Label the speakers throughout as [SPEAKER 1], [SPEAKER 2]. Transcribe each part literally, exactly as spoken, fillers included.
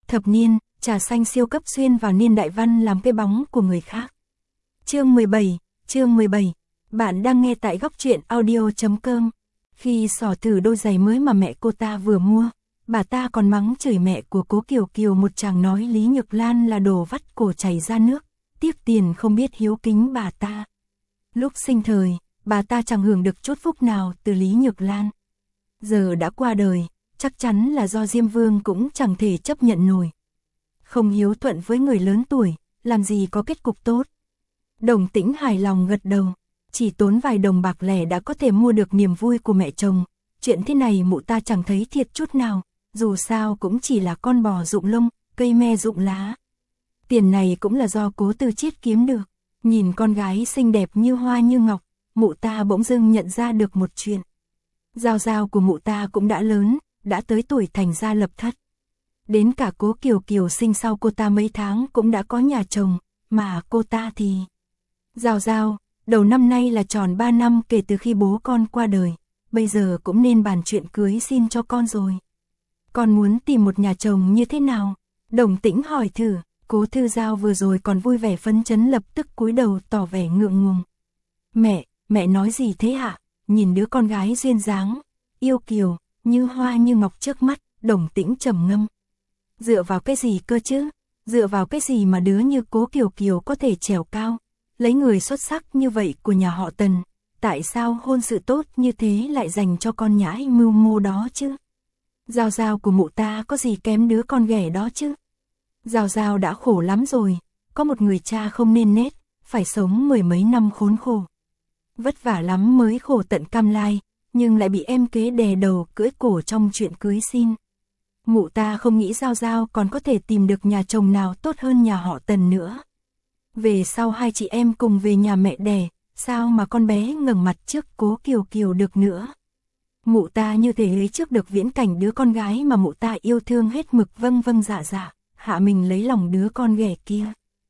[SPEAKER 1] Thập niên, trà xanh siêu cấp xuyên vào niên đại văn làm cái bóng của người khác. Chương mười bảy, chương mười bảy. Bạn đang nghe tại góc truyện audio chấm com. Khi xỏ thử đôi giày mới mà mẹ cô ta vừa mua, bà ta còn mắng chửi mẹ của Cố Kiều Kiều một tràng nói Lý Nhược Lan là đồ vắt cổ chảy ra nước, tiếc tiền không biết hiếu kính bà ta. Lúc sinh thời, bà ta chẳng hưởng được chút phúc nào từ Lý Nhược Lan. Giờ đã qua đời, chắc chắn là do Diêm Vương cũng chẳng thể chấp nhận nổi. Không hiếu thuận với người lớn tuổi, làm gì có kết cục tốt. Đồng Tĩnh hài lòng gật đầu, chỉ tốn vài đồng bạc lẻ đã có thể mua được niềm vui của mẹ chồng. Chuyện thế này mụ ta chẳng thấy thiệt chút nào, dù sao cũng chỉ là con bò rụng lông, cây me rụng lá. Tiền này cũng là do Cố Tư Chiết kiếm được. Nhìn con gái xinh đẹp như hoa như ngọc, mụ ta bỗng dưng nhận ra được một chuyện. Giao Giao của mụ ta cũng đã lớn, đã tới tuổi thành gia lập thất. Đến cả Cố Kiều Kiều sinh sau cô ta mấy tháng cũng đã có nhà chồng, mà cô ta thì... Giao Giao, đầu năm nay là tròn ba năm kể từ khi bố con qua đời, bây giờ cũng nên bàn chuyện cưới xin cho con rồi. Con muốn tìm một nhà chồng như thế nào? Đồng Tĩnh hỏi thử. Cố Thư Giao vừa rồi còn vui vẻ phấn chấn lập tức cúi đầu tỏ vẻ ngượng ngùng. Mẹ, mẹ nói gì thế hả? Nhìn đứa con gái duyên dáng, yêu kiều, như hoa như ngọc trước mắt, Đồng Tĩnh trầm ngâm. Dựa vào cái gì cơ chứ? Dựa vào cái gì mà đứa như Cố Kiều Kiều có thể trèo cao, lấy người xuất sắc như vậy của nhà họ Tần? Tại sao hôn sự tốt như thế lại dành cho con nhãi mưu mô đó chứ? Giao Giao của mụ ta có gì kém đứa con ghẻ đó chứ? Giao Giao đã khổ lắm rồi, có một người cha không nên nết, phải sống mười mấy năm khốn khổ. Vất vả lắm mới khổ tận cam lai, nhưng lại bị em kế đè đầu cưỡi cổ trong chuyện cưới xin. Mụ ta không nghĩ Giao Giao còn có thể tìm được nhà chồng nào tốt hơn nhà họ Tần nữa. Về sau hai chị em cùng về nhà mẹ đẻ, sao mà con bé ngẩng mặt trước Cố Kiều Kiều được nữa. Mụ ta như thể lấy trước được viễn cảnh đứa con gái mà mụ ta yêu thương hết mực vâng vâng dạ dạ, hạ mình lấy lòng đứa con ghẻ kia.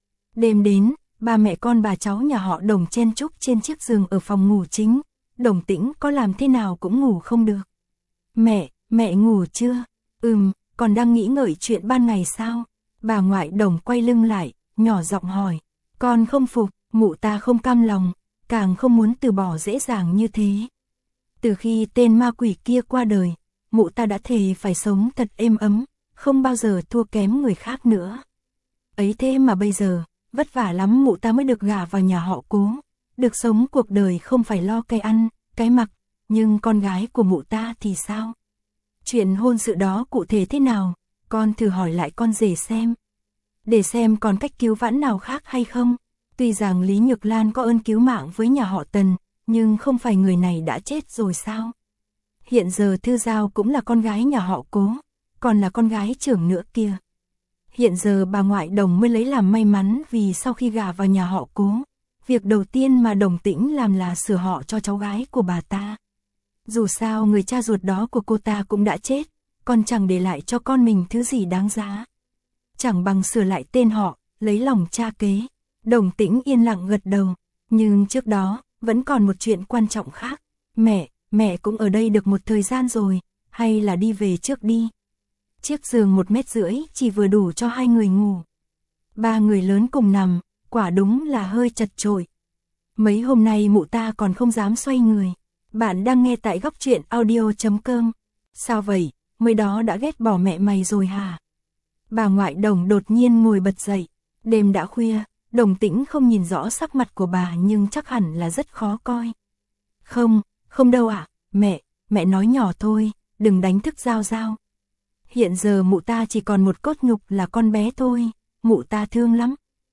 [SPEAKER 1] Đêm đến, ba mẹ con bà cháu nhà họ Đồng chen chúc trên chiếc giường ở phòng ngủ chính. Đồng Tĩnh có làm thế nào cũng ngủ không được. Mẹ, mẹ ngủ chưa? Ừm, còn đang nghĩ ngợi chuyện ban ngày sao? Bà ngoại Đồng quay lưng lại, nhỏ giọng hỏi. Con không phục, mụ ta không cam lòng, càng không muốn từ bỏ dễ dàng như thế. Từ khi tên ma quỷ kia qua đời, mụ ta đã thề phải sống thật êm ấm, không bao giờ thua kém người khác nữa. Ấy thế mà bây giờ, vất vả lắm mụ ta mới được gả vào nhà họ Cố, được sống cuộc đời không phải lo cái ăn, cái mặc, nhưng con gái của mụ ta thì sao? Chuyện hôn sự đó cụ thể thế nào, con thử hỏi lại con rể xem. Để xem còn cách cứu vãn nào khác hay không. Tuy rằng Lý Nhược Lan có ơn cứu mạng với nhà họ Tần, nhưng không phải người này đã chết rồi sao? Hiện giờ Thư Giao cũng là con gái nhà họ Cố, còn là con gái trưởng nữa kia. Hiện giờ bà ngoại Đồng mới lấy làm may mắn vì sau khi gả vào nhà họ Cố, việc đầu tiên mà Đồng Tĩnh làm là sửa họ cho cháu gái của bà ta. Dù sao người cha ruột đó của cô ta cũng đã chết, còn chẳng để lại cho con mình thứ gì đáng giá. Chẳng bằng sửa lại tên họ, lấy lòng cha kế. Đồng Tĩnh yên lặng gật đầu, nhưng trước đó, vẫn còn một chuyện quan trọng khác. Mẹ, mẹ cũng ở đây được một thời gian rồi, hay là đi về trước đi. Chiếc giường một mét rưỡi chỉ vừa đủ cho hai người ngủ. Ba người lớn cùng nằm, quả đúng là hơi chật chội. Mấy hôm nay mụ ta còn không dám xoay người. Bạn đang nghe tại góc truyện audio chấm com. Sao vậy, mới đó đã ghét bỏ mẹ mày rồi hả? Bà ngoại Đồng đột nhiên ngồi bật dậy. Đêm đã khuya, Đồng Tĩnh không nhìn rõ sắc mặt của bà nhưng chắc hẳn là rất khó coi. Không, không đâu ạ, à, mẹ, mẹ nói nhỏ thôi, đừng đánh thức Giao Giao. Hiện giờ mụ ta chỉ còn một cốt nhục là con bé thôi, mụ ta thương lắm.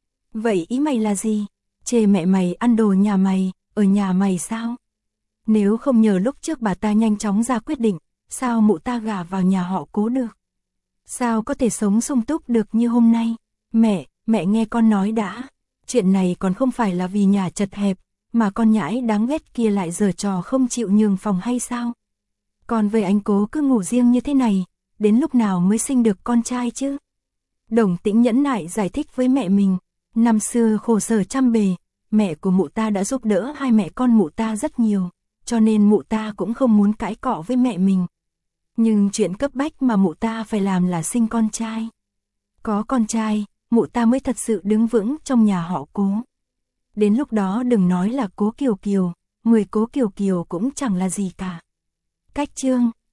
[SPEAKER 1] Vậy ý mày là gì? Chê mẹ mày ăn đồ nhà mày, ở nhà mày sao? Nếu không nhờ lúc trước bà ta nhanh chóng ra quyết định, sao mụ ta gả vào nhà họ Cố được? Sao có thể sống sung túc được như hôm nay? Mẹ, mẹ nghe con nói đã. Chuyện này còn không phải là vì nhà chật hẹp, mà con nhãi đáng ghét kia lại giở trò không chịu nhường phòng hay sao? Còn về anh Cố cứ ngủ riêng như thế này, đến lúc nào mới sinh được con trai chứ? Đồng Tĩnh nhẫn nại giải thích với mẹ mình. Năm xưa khổ sở trăm bề, mẹ của mụ ta đã giúp đỡ hai mẹ con mụ ta rất nhiều, cho nên mụ ta cũng không muốn cãi cọ với mẹ mình. Nhưng chuyện cấp bách mà mụ ta phải làm là sinh con trai. Có con trai, mụ ta mới thật sự đứng vững trong nhà họ Cố. Đến lúc đó đừng nói là Cố Kiều Kiều, người Cố Kiều Kiều cũng chẳng là gì cả. Cách chương,